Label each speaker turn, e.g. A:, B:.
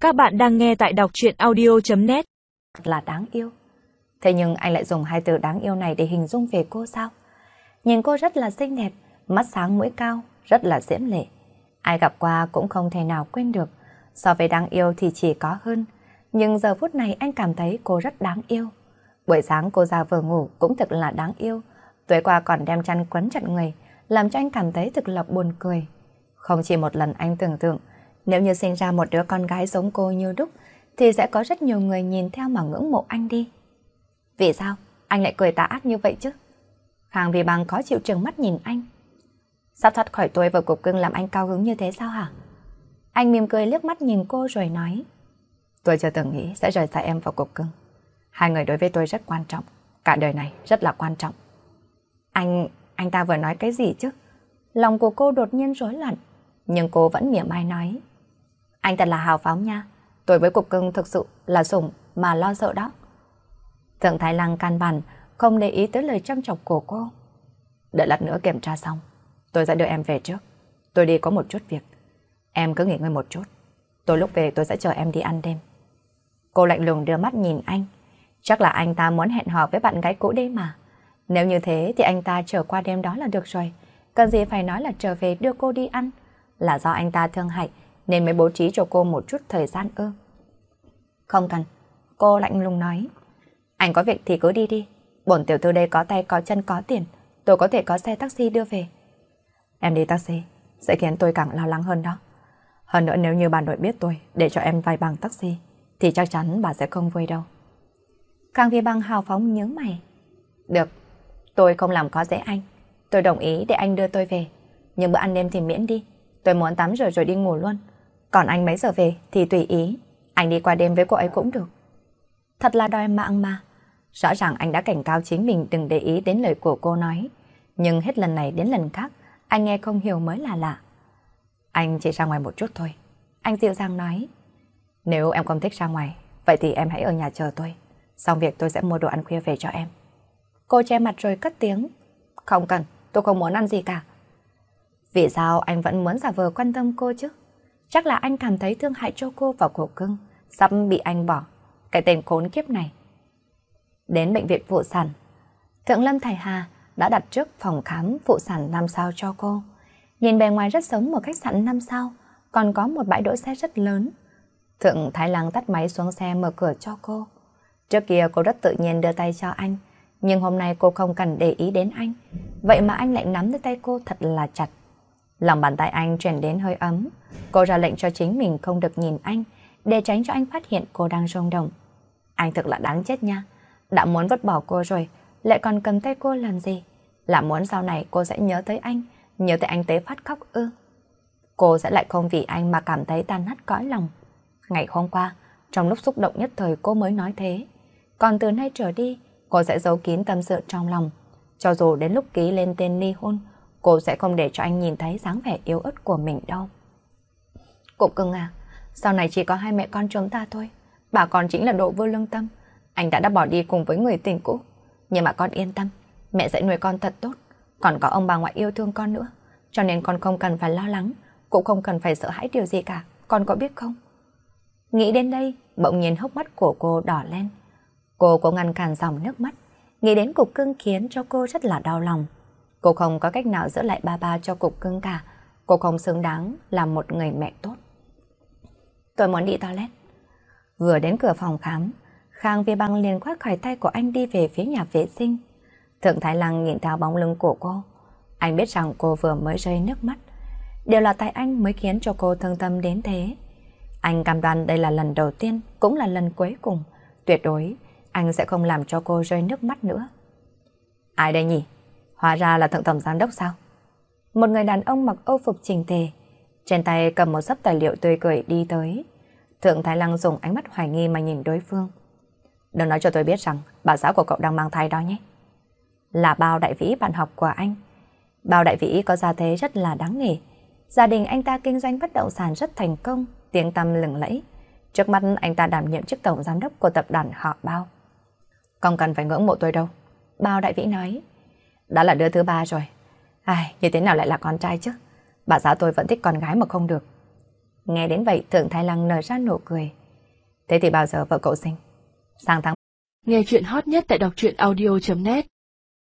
A: Các bạn đang nghe tại đọc truyện audio.net.
B: Là đáng yêu. Thế nhưng anh lại dùng hai từ đáng yêu này để hình dung về cô sao? Nhìn cô rất là xinh đẹp, mắt sáng mũi cao, rất là diễm lệ. Ai gặp qua cũng không thể nào quên được. So với đáng yêu thì chỉ có hơn. Nhưng giờ phút này anh cảm thấy cô rất đáng yêu. Buổi sáng cô ra vừa ngủ cũng thực là đáng yêu. Tối qua còn đem chăn quấn chặt người, làm cho anh cảm thấy thực là buồn cười. Không chỉ một lần anh tưởng tượng, nếu như sinh ra một đứa con gái giống cô như đúc, thì sẽ có rất nhiều người nhìn theo mà ngưỡng mộ anh đi. Vì sao anh lại cười tà ác như vậy chứ? Khang Vì Bằng khó chịu trừng mắt nhìn anh. Sắp thoát khỏi tôi vào cục cưng làm anh cao hứng như thế sao hả? Anh mỉm cười liếc mắt nhìn cô rồi nói. Tôi chưa từng nghĩ sẽ rời xa em vào cục cưng. Hai người đối với tôi rất quan trọng. Cả đời này rất là quan trọng. Anh ta vừa nói cái gì chứ? Lòng của cô đột nhiên rối loạn. Nhưng cô vẫn mỉa mai nói. Anh thật là hào phóng nha. Tôi với cục cưng thực sự là sủng mà lo sợ đó. Thượng Thái Lăng căn bản không để ý tới lời châm chọc của cô. Đợi lát nữa kiểm tra xong, tôi sẽ đưa em về trước. Tôi đi có một chút việc. Em cứ nghỉ ngơi một chút. Tôi lúc về tôi sẽ chờ em đi ăn đêm. Cô lạnh lùng đưa mắt nhìn anh. Chắc là anh ta muốn hẹn hò với bạn gái cũ đấy mà. Nếu như thế thì anh ta chờ qua đêm đó là được rồi. Cần gì phải nói là trở về đưa cô đi ăn. Là do anh ta thương hại nên mới bố trí cho cô một chút thời gian ư? Không cần. Cô lạnh lùng nói. Anh có việc thì cứ đi đi. Bổn tiểu thư đây có tay có chân có tiền. Tôi có thể có xe taxi đưa về. Em đi taxi sẽ khiến tôi càng lo lắng hơn đó. Hơn nữa nếu như bà nội biết tôi để cho em vay bằng taxi thì chắc chắn bà sẽ không vui đâu. Khang Vi Bằng hào phóng nhớ mày. Được, tôi không làm khó dễ anh. Tôi đồng ý để anh đưa tôi về. Nhưng bữa ăn đêm thì miễn đi. Tôi muốn tắm rửa rồi đi ngủ luôn. Còn anh mấy giờ về thì tùy ý. Anh đi qua đêm với cô ấy cũng được. Thật là đòi mạng mà. Rõ ràng anh đã cảnh cáo chính mình đừng để ý đến lời của cô nói. Nhưng hết lần này đến lần khác, anh nghe không hiểu mới là lạ. Anh chỉ ra ngoài một chút thôi. Anh dịu dàng nói. Nếu em không thích ra ngoài, vậy thì em hãy ở nhà chờ tôi. Xong việc tôi sẽ mua đồ ăn khuya về cho em. Cô che mặt rồi cất tiếng. Không cần, tôi không muốn ăn gì cả. Vì sao anh vẫn muốn giả vờ quan tâm cô chứ? Chắc là anh cảm thấy thương hại cho cô và cổ cưng, sắp bị anh bỏ. Cái tên khốn kiếp này. Đến bệnh viện phụ sản, Thượng Lâm Thái Hà đã đặt trước phòng khám phụ sản 5 sao cho cô. Nhìn bề ngoài rất giống một khách sạn 5 sao, còn có một bãi đỗ xe rất lớn. Thượng Thái Lăng tắt máy xuống xe mở cửa cho cô. Trước kia cô rất tự nhiên đưa tay cho anh, nhưng hôm nay cô không cần để ý đến anh. Vậy mà anh lại nắm lấy tay cô thật là chặt. Lòng bàn tay anh chuyển đến hơi ấm. Cô ra lệnh cho chính mình không được nhìn anh, để tránh cho anh phát hiện cô đang rung động. Anh thật là đáng chết nha. Đã muốn vứt bỏ cô rồi, lại còn cầm tay cô làm gì? Là muốn sau này cô sẽ nhớ tới anh tới phát khóc ư? Cô sẽ lại không vì anh mà cảm thấy tan nát cõi lòng. Ngày hôm qua, trong lúc xúc động nhất thời cô mới nói thế. Còn từ nay trở đi, cô sẽ giấu kín tâm sự trong lòng. Cho dù đến lúc ký lên tên ly hôn, cô sẽ không để cho anh nhìn thấy dáng vẻ yếu ớt của mình đâu. Cục cưng à, sau này chỉ có hai mẹ con chúng ta thôi. Bà con chính là độ vô lương tâm. Anh đã bỏ đi cùng với người tình cũ. Nhưng mà con yên tâm, mẹ sẽ nuôi con thật tốt. Còn có ông bà ngoại yêu thương con nữa. Cho nên con không cần phải lo lắng, cũng không cần phải sợ hãi điều gì cả. Con có biết không? Nghĩ đến đây, bỗng nhiên hốc mắt của cô đỏ lên. Cô có ngăn cản dòng nước mắt. Nghĩ đến cục cưng khiến cho cô rất là đau lòng. Cô không có cách nào giữ lại ba cho cục cưng cả. Cô không xứng đáng là một người mẹ tốt. Tôi muốn đi toilet. Vừa đến cửa phòng khám, Khang Vi Bằng liền khoác khỏi tay của anh đi về phía nhà vệ sinh. Thượng Thái Lăng nhìn theo bóng lưng của cô. Anh biết rằng cô vừa mới rơi nước mắt. Đều là tại anh mới khiến cho cô thương tâm đến thế. Anh cam đoan đây là lần đầu tiên, cũng là lần cuối cùng. Tuyệt đối, anh sẽ không làm cho cô rơi nước mắt nữa. Ai đây nhỉ? Hóa ra là Thượng Tổng Giám Đốc sao? Một người đàn ông mặc âu phục chỉnh tề, trên tay cầm một xấp tài liệu tươi cười đi tới. Thượng Thái Lăng dùng ánh mắt hoài nghi mà nhìn đối phương. Đừng nói cho tôi biết rằng bà xã của cậu đang mang thai đó nhé. Là Bao Đại Vĩ, bạn học của anh. Bao Đại Vĩ có gia thế rất là đáng nể. Gia đình anh ta kinh doanh bất động sản rất thành công, tiếng tăm lừng lẫy. Trước mắt anh ta đảm nhiệm chức tổng giám đốc của tập đoàn họ Bao. Không cần phải ngưỡng mộ tôi đâu, Bao Đại Vĩ nói. Đã là đứa thứ ba rồi. Ai, như thế nào lại là con trai chứ? Bà xã tôi vẫn thích con gái mà không được. Nghe đến vậy Thượng Thái Lăng nở ra nụ cười. Thế thì bao giờ vợ cậu sinh? Sang tháng.
A: Nghe chuyện hot nhất tại đọc truyện audio.net